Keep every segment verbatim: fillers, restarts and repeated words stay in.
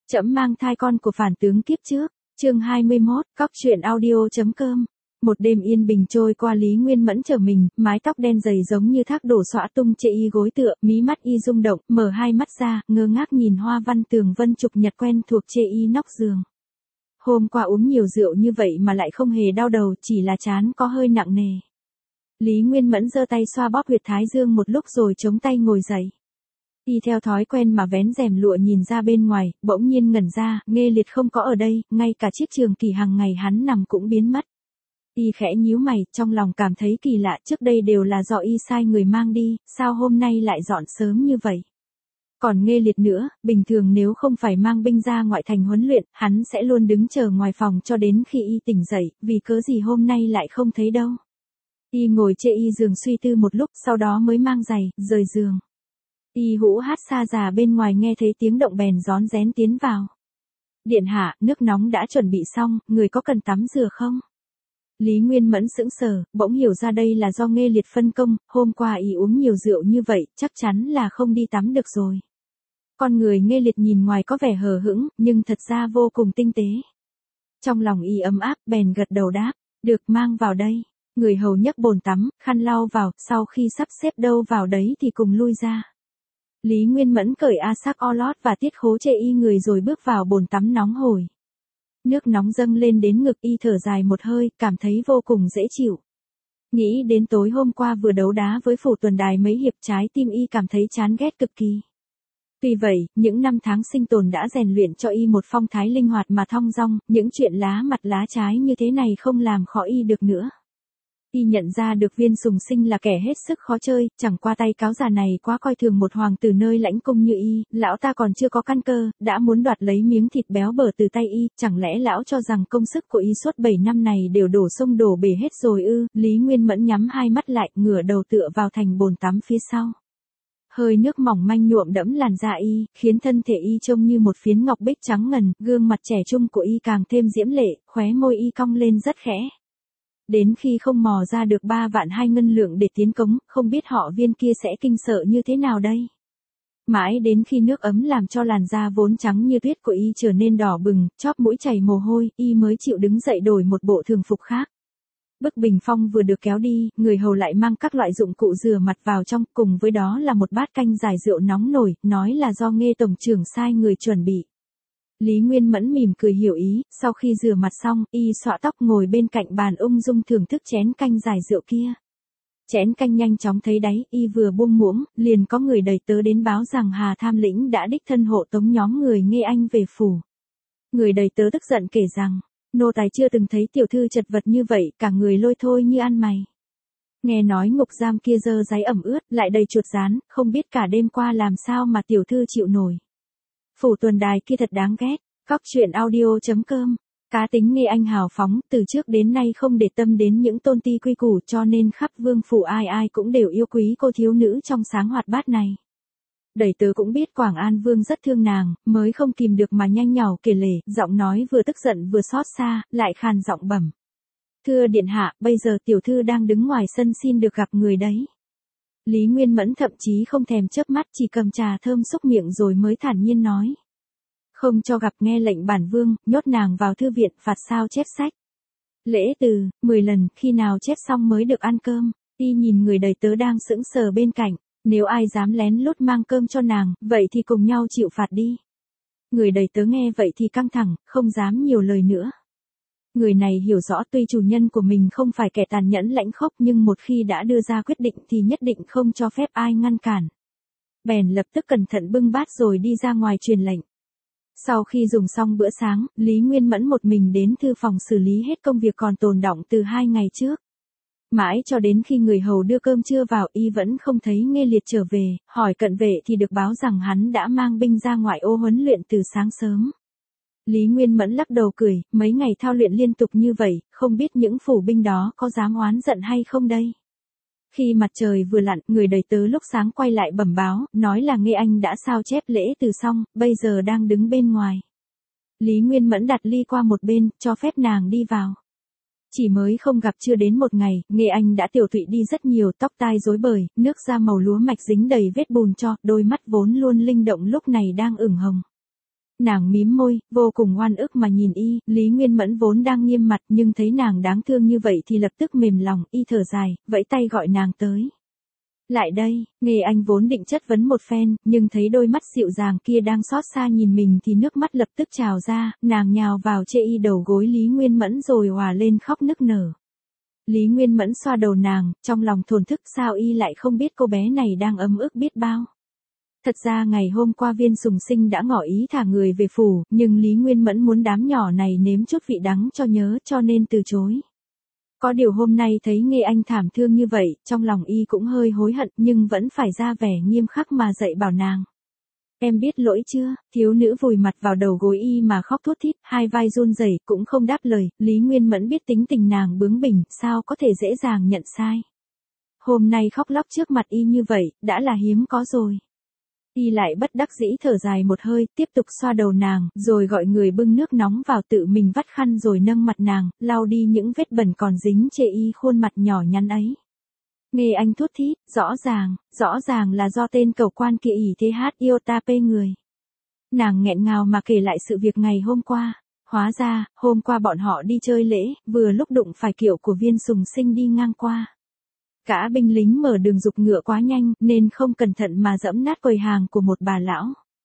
Trẫm mang thai con của phản tướng kiếp trước, chương hai mươi mốt, cóc truyện audio.com. Một đêm yên bình trôi qua, Lý Nguyên Mẫn trở mình, mái tóc đen dày giống như thác đổ xõa tung trên y gối tựa, mí mắt y rung động, mở hai mắt ra, ngơ ngác nhìn hoa văn tường vân trục nhật quen thuộc trên y nóc giường. Hôm qua uống nhiều rượu như vậy mà lại không hề đau đầu, chỉ là trán có hơi nặng nề. Lý Nguyên Mẫn giơ tay xoa bóp huyệt thái dương một lúc rồi chống tay ngồi dậy. Y theo thói quen mà vén rèm lụa nhìn ra bên ngoài, bỗng nhiên ngẩn ra, Nghê Liệt không có ở đây, ngay cả chiếc trường kỳ hàng ngày hắn nằm cũng biến mất. Y khẽ nhíu mày, trong lòng cảm thấy kỳ lạ, trước đây đều là do y sai người mang đi, sao hôm nay lại dọn sớm như vậy. Còn Nghê Liệt nữa, bình thường nếu không phải mang binh ra ngoại thành huấn luyện, hắn sẽ luôn đứng chờ ngoài phòng cho đến khi y tỉnh dậy, vì cớ gì hôm nay lại không thấy đâu. Y ngồi trên y giường suy tư một lúc, sau đó mới mang giày, rời giường. Y hũ hát xa già bên ngoài nghe thấy tiếng động bèn rón rén tiến vào. Điện hạ, nước nóng đã chuẩn bị xong, người có cần tắm rửa không? Lý Nguyên Mẫn sững sờ, bỗng hiểu ra đây là do Nghê Liệt phân công, hôm qua y uống nhiều rượu như vậy, chắc chắn là không đi tắm được rồi. Con người Nghê Liệt nhìn ngoài có vẻ hờ hững, nhưng thật ra vô cùng tinh tế. Trong lòng y ấm áp, bèn gật đầu đáp, được, mang vào đây. Người hầu nhấc bồn tắm, khăn lau vào, sau khi sắp xếp đâu vào đấy thì cùng lui ra. Lý Nguyên Mẫn cởi a sắc o lót và tiết khố chê y người rồi bước vào bồn tắm nóng hổi. Nước nóng dâng lên đến ngực, y thở dài một hơi, cảm thấy vô cùng dễ chịu. Nghĩ đến tối hôm qua vừa đấu đá với Phủ Tuần Đài mấy hiệp, trái tim y cảm thấy chán ghét cực kỳ. Tuy vậy, những năm tháng sinh tồn đã rèn luyện cho y một phong thái linh hoạt mà thong dong, những chuyện lá mặt lá trái như thế này không làm khó y được nữa. Y nhận ra được Viên Sùng Sinh là kẻ hết sức khó chơi, chẳng qua tay cáo già này quá coi thường một hoàng tử nơi lãnh cung như y, lão ta còn chưa có căn cơ, đã muốn đoạt lấy miếng thịt béo bở từ tay y, chẳng lẽ lão cho rằng công sức của y suốt bảy năm này đều đổ sông đổ bể hết rồi ư? Lý Nguyên Mẫn nhắm hai mắt lại, ngửa đầu tựa vào thành bồn tắm phía sau. Hơi nước mỏng manh nhuộm đẫm làn da y, khiến thân thể y trông như một phiến ngọc bích trắng ngần, gương mặt trẻ trung của y càng thêm diễm lệ, khóe môi y cong lên rất khẽ. Đến khi không mò ra được ba vạn hai ngân lượng để tiến cống, không biết họ Viên kia sẽ kinh sợ như thế nào đây. Mãi đến khi nước ấm làm cho làn da vốn trắng như tuyết của y trở nên đỏ bừng, chóp mũi chảy mồ hôi, y mới chịu đứng dậy đổi một bộ thường phục khác. Bức bình phong vừa được kéo đi, người hầu lại mang các loại dụng cụ rửa mặt vào trong, cùng với đó là một bát canh giải rượu nóng nổi, nói là do Nghê tổng trưởng sai người chuẩn bị. Lý Nguyên Mẫn mỉm cười hiểu ý, sau khi rửa mặt xong, y xõa tóc ngồi bên cạnh bàn ung dung thưởng thức chén canh giải rượu kia. Chén canh nhanh chóng thấy đáy, y vừa buông muỗng, liền có người đầy tớ đến báo rằng Hà Tham Lĩnh đã đích thân hộ tống nhóm người Nghê Anh về phủ. Người đầy tớ tức giận kể rằng, nô tài chưa từng thấy tiểu thư chật vật như vậy, cả người lôi thôi như ăn mày. Nghe nói ngục giam kia dơ dáy ẩm ướt, lại đầy chuột rán, không biết cả đêm qua làm sao mà tiểu thư chịu nổi. Phủ Tuần Đài kia thật đáng ghét. Cóc truyện audio.com. Cá tính Nghê Anh hào phóng, từ trước đến nay không để tâm đến những tôn ti quy củ, cho nên khắp vương phủ ai ai cũng đều yêu quý cô thiếu nữ trong sáng hoạt bát này. Đầy tớ cũng biết Quảng An Vương rất thương nàng, mới không kìm được mà nhanh nhỏ kể lể, giọng nói vừa tức giận vừa xót xa, lại khàn giọng bẩm. Thưa điện hạ, bây giờ tiểu thư đang đứng ngoài sân xin được gặp người đấy. Lý Nguyên Mẫn thậm chí không thèm chớp mắt, chỉ cầm trà thơm xúc miệng rồi mới thản nhiên nói. Không cho gặp, nghe lệnh bản vương, nhốt nàng vào thư viện, phạt sao chép sách. Lễ từ, mười lần, khi nào chép xong mới được ăn cơm. Y nhìn người đầy tớ đang sững sờ bên cạnh, nếu ai dám lén lút mang cơm cho nàng, vậy thì cùng nhau chịu phạt đi. Người đầy tớ nghe vậy thì căng thẳng, không dám nhiều lời nữa. Người này hiểu rõ tuy chủ nhân của mình không phải kẻ tàn nhẫn lãnh khốc, nhưng một khi đã đưa ra quyết định thì nhất định không cho phép ai ngăn cản. Bèn lập tức cẩn thận bưng bát rồi đi ra ngoài truyền lệnh. Sau khi dùng xong bữa sáng, Lý Nguyên Mẫn một mình đến thư phòng xử lý hết công việc còn tồn đọng từ hai ngày trước. Mãi cho đến khi người hầu đưa cơm trưa vào, y vẫn không thấy Nghê Liệt trở về, hỏi cận vệ thì được báo rằng hắn đã mang binh ra ngoại ô huấn luyện từ sáng sớm. Lý Nguyên Mẫn lắc đầu cười, mấy ngày thao luyện liên tục như vậy, không biết những phủ binh đó có dám oán giận hay không đây. Khi mặt trời vừa lặn, người đầy tớ lúc sáng quay lại bẩm báo, nói là Nghê Anh đã sao chép lễ từ xong, bây giờ đang đứng bên ngoài. Lý Nguyên Mẫn đặt ly qua một bên, cho phép nàng đi vào. Chỉ mới không gặp chưa đến một ngày, Nghê Anh đã tiểu tụy đi rất nhiều, tóc tai rối bời, nước da màu lúa mạch dính đầy vết bùn cho, đôi mắt vốn luôn linh động lúc này đang ửng hồng. Nàng mím môi, vô cùng oan ức mà nhìn y, Lý Nguyên Mẫn vốn đang nghiêm mặt nhưng thấy nàng đáng thương như vậy thì lập tức mềm lòng, y thở dài, vẫy tay gọi nàng tới. Lại đây, Nghê Anh vốn định chất vấn một phen, nhưng thấy đôi mắt dịu dàng kia đang xót xa nhìn mình thì nước mắt lập tức trào ra, nàng nhào vào chê y đầu gối Lý Nguyên Mẫn rồi òa lên khóc nức nở. Lý Nguyên Mẫn xoa đầu nàng, trong lòng thổn thức sao y lại không biết cô bé này đang ấm ức biết bao. Thật ra ngày hôm qua Viên Sùng Sinh đã ngỏ ý thả người về phủ, nhưng Lý Nguyên Mẫn muốn đám nhỏ này nếm chút vị đắng cho nhớ cho nên từ chối. Có điều hôm nay thấy Nghê Anh thảm thương như vậy, trong lòng y cũng hơi hối hận nhưng vẫn phải ra vẻ nghiêm khắc mà dạy bảo nàng. Em biết lỗi chưa? Thiếu nữ vùi mặt vào đầu gối y mà khóc thút thít, hai vai run rẩy cũng không đáp lời, Lý Nguyên Mẫn biết tính tình nàng bướng bỉnh, sao có thể dễ dàng nhận sai. Hôm nay khóc lóc trước mặt y như vậy, đã là hiếm có rồi. Y lại bất đắc dĩ thở dài một hơi, tiếp tục xoa đầu nàng, rồi gọi người bưng nước nóng vào tự mình vắt khăn rồi nâng mặt nàng, lau đi những vết bẩn còn dính chê y khuôn mặt nhỏ nhắn ấy. Nghê Anh thút thít, rõ ràng, rõ ràng là do tên cầu quan kia ỷ thế hát yêu ta pê người. Nàng nghẹn ngào mà kể lại sự việc ngày hôm qua. Hóa ra, hôm qua bọn họ đi chơi lễ, vừa lúc đụng phải kiệu của Viên Sùng Sinh đi ngang qua. Cả binh lính mở đường giục ngựa quá nhanh, nên không cẩn thận mà dẫm nát quầy hàng của một bà lão.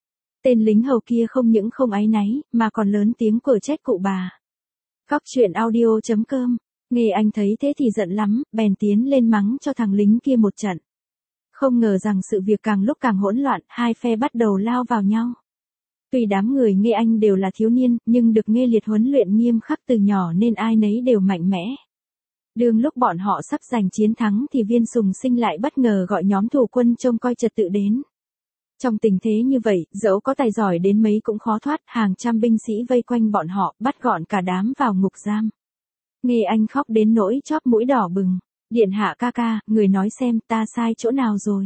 Tên lính hầu kia không những không áy náy, mà còn lớn tiếng quở trách cụ bà. Cóc truyện audio chấm com. Nghê Anh thấy thế thì giận lắm, bèn tiến lên mắng cho thằng lính kia một trận. Không ngờ rằng sự việc càng lúc càng hỗn loạn, hai phe bắt đầu lao vào nhau. Tuy đám người Nghê Anh đều là thiếu niên, nhưng được Nghê Liệt huấn luyện nghiêm khắc từ nhỏ nên ai nấy đều mạnh mẽ. Đương lúc bọn họ sắp giành chiến thắng thì Viên Sùng Sinh lại bất ngờ gọi nhóm thủ quân trông coi trật tự đến. Trong tình thế như vậy, dẫu có tài giỏi đến mấy cũng khó thoát, hàng trăm binh sĩ vây quanh bọn họ, bắt gọn cả đám vào ngục giam. Nghê Anh khóc đến nỗi chóp mũi đỏ bừng. Điện hạ ca ca, người nói xem ta sai chỗ nào rồi.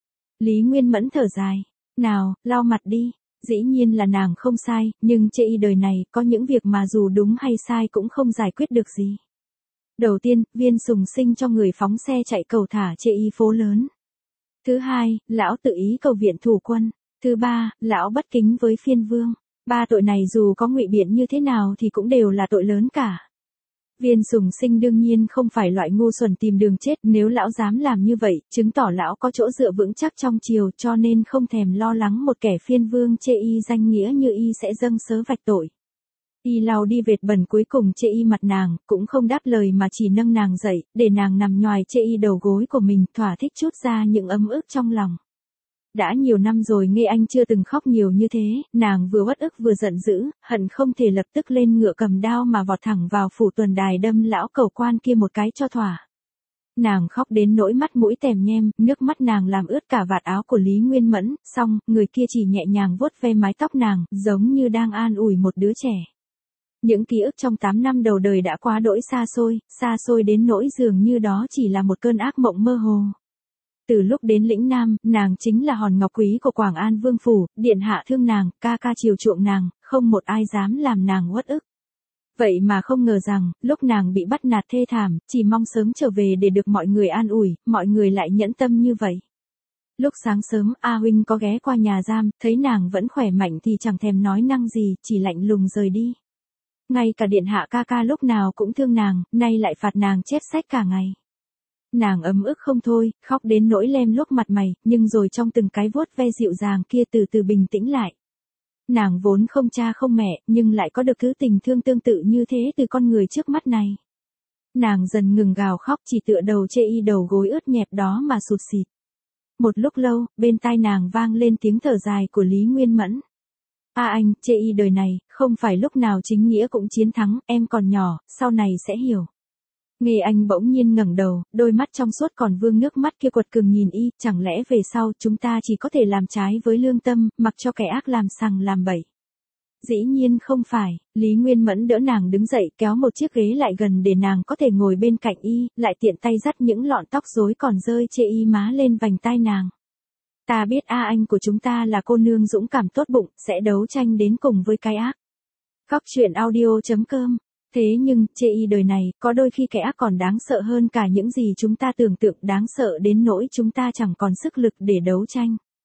Lý Nguyên Mẫn thở dài. Nào, lau mặt đi. Dĩ nhiên là nàng không sai, nhưng chê y đời này có những việc mà dù đúng hay sai cũng không giải quyết được gì. Đầu tiên, Viên Sùng Sinh cho người phóng xe chạy cầu thả chê y phố lớn. Thứ hai, lão tự ý cầu viện thủ quân. Thứ ba, lão bất kính với phiên vương. Ba tội này dù có ngụy biện như thế nào thì cũng đều là tội lớn cả. Viên Sùng Sinh đương nhiên không phải loại ngu xuẩn tìm đường chết, nếu lão dám làm như vậy, chứng tỏ lão có chỗ dựa vững chắc trong triều cho nên không thèm lo lắng một kẻ phiên vương chê y danh nghĩa như y sẽ dâng sớ vạch tội. Y lau đi vệt bẩn cuối cùng chê y mặt nàng, cũng không đáp lời mà chỉ nâng nàng dậy, để nàng nằm nhoài chê y đầu gối của mình, thỏa thích trút ra những ấm ức trong lòng. Đã nhiều năm rồi Nghê Anh chưa từng khóc nhiều như thế, nàng vừa uất ức vừa giận dữ, hận không thể lập tức lên ngựa cầm đao mà vọt thẳng vào phủ tuần đài đâm lão cầu quan kia một cái cho thỏa. Nàng khóc đến nỗi mắt mũi tèm nhem, nước mắt nàng làm ướt cả vạt áo của Lý Nguyên Mẫn, xong, người kia chỉ nhẹ nhàng vuốt ve mái tóc nàng, giống như đang an ủi một đứa trẻ. Những ký ức trong tám năm đầu đời đã quá đỗi xa xôi, xa xôi đến nỗi dường như đó chỉ là một cơn ác mộng mơ hồ. Từ lúc đến lĩnh Nam, nàng chính là hòn ngọc quý của Quảng An Vương Phủ, điện hạ thương nàng, ca ca chiều chuộng nàng, không một ai dám làm nàng uất ức. Vậy mà không ngờ rằng, lúc nàng bị bắt nạt thê thảm, chỉ mong sớm trở về để được mọi người an ủi, mọi người lại nhẫn tâm như vậy. Lúc sáng sớm, A Huynh có ghé qua nhà giam, thấy nàng vẫn khỏe mạnh thì chẳng thèm nói năng gì, chỉ lạnh lùng rời đi. Ngay cả điện hạ ca ca lúc nào cũng thương nàng, nay lại phạt nàng chép sách cả ngày. Nàng ấm ức không thôi, khóc đến nỗi lem luốc mặt mày, nhưng rồi trong từng cái vuốt ve dịu dàng kia từ từ bình tĩnh lại. Nàng vốn không cha không mẹ, nhưng lại có được thứ tình thương tương tự như thế từ con người trước mắt này. Nàng dần ngừng gào khóc, chỉ tựa đầu chê y đầu gối ướt nhẹp đó mà sụt sịt. Một lúc lâu, bên tai nàng vang lên tiếng thở dài của Lý Nguyên Mẫn. A anh, chê y đời này, không phải lúc nào chính nghĩa cũng chiến thắng, em còn nhỏ, sau này sẽ hiểu. Nghê Anh bỗng nhiên ngẩng đầu, đôi mắt trong suốt còn vương nước mắt kia quật cường nhìn y, chẳng lẽ về sau chúng ta chỉ có thể làm trái với lương tâm, mặc cho kẻ ác làm sằng làm bậy. Dĩ nhiên không phải, Lý Nguyên Mẫn đỡ nàng đứng dậy kéo một chiếc ghế lại gần để nàng có thể ngồi bên cạnh y, lại tiện tay dắt những lọn tóc rối còn rơi chê y má lên vành tai nàng. Ta biết A anh của chúng ta là cô nương dũng cảm tốt bụng, sẽ đấu tranh đến cùng với cái ác. Cóc truyện audio chấm com. Thế nhưng, chê y đời này, có đôi khi kẻ ác còn đáng sợ hơn cả những gì chúng ta tưởng tượng, đáng sợ đến nỗi chúng ta chẳng còn sức lực để đấu tranh.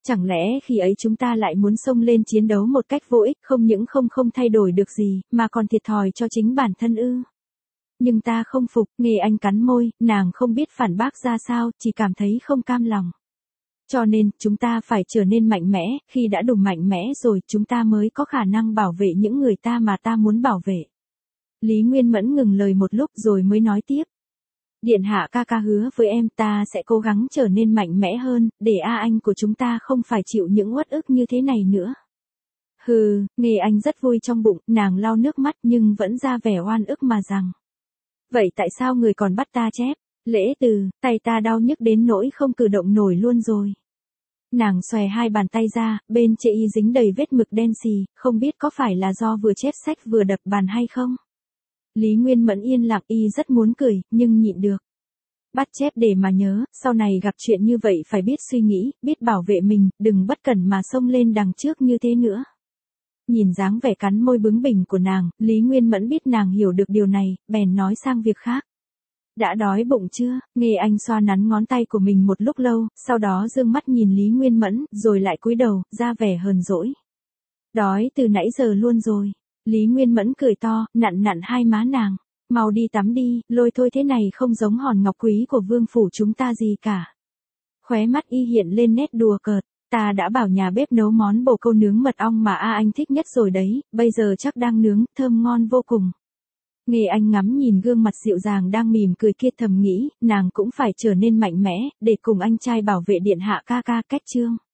Chẳng lẽ khi ấy chúng ta lại muốn xông lên chiến đấu một cách vô ích, không những không không thay đổi được gì, mà còn thiệt thòi cho chính bản thân ư? Nhưng ta không phục, Nghê Anh cắn môi, nàng không biết phản bác ra sao, chỉ cảm thấy không cam lòng. Cho nên, chúng ta phải trở nên mạnh mẽ, khi đã đủ mạnh mẽ rồi, chúng ta mới có khả năng bảo vệ những người ta mà ta muốn bảo vệ. Lý Nguyên Mẫn ngừng lời một lúc rồi mới nói tiếp. Điện hạ ca ca hứa với em ta sẽ cố gắng trở nên mạnh mẽ hơn, để A Anh của chúng ta không phải chịu những uất ức như thế này nữa. Hừ, Nghê Anh rất vui trong bụng, nàng lau nước mắt nhưng vẫn ra vẻ oan ức mà rằng. Vậy tại sao người còn bắt ta chép? Lễ từ, tay ta đau nhức đến nỗi không cử động nổi luôn rồi. Nàng xòe hai bàn tay ra, bên chệ y dính đầy vết mực đen xì, không biết có phải là do vừa chép sách vừa đập bàn hay không? Lý Nguyên Mẫn yên lặng, y rất muốn cười, nhưng nhịn được. Bắt chép để mà nhớ, sau này gặp chuyện như vậy phải biết suy nghĩ, biết bảo vệ mình, đừng bất cẩn mà xông lên đằng trước như thế nữa. Nhìn dáng vẻ cắn môi bướng bỉnh của nàng, Lý Nguyên Mẫn biết nàng hiểu được điều này, bèn nói sang việc khác. Đã đói bụng chưa? Nghê Anh xoa nắn ngón tay của mình một lúc lâu, sau đó dương mắt nhìn Lý Nguyên Mẫn, rồi lại cúi đầu, ra vẻ hờn dỗi. Đói từ nãy giờ luôn rồi. Lý Nguyên Mẫn cười to, nặn nặn hai má nàng. Mau đi tắm đi, lôi thôi thế này không giống hòn ngọc quý của vương phủ chúng ta gì cả. Khóe mắt y hiện lên nét đùa cợt. Ta đã bảo nhà bếp nấu món bồ câu nướng mật ong mà A Anh thích nhất rồi đấy, bây giờ chắc đang nướng, thơm ngon vô cùng. Nghê Anh ngắm nhìn gương mặt dịu dàng đang mỉm cười kia thầm nghĩ, nàng cũng phải trở nên mạnh mẽ, để cùng anh trai bảo vệ điện hạ ca ca. Cách chương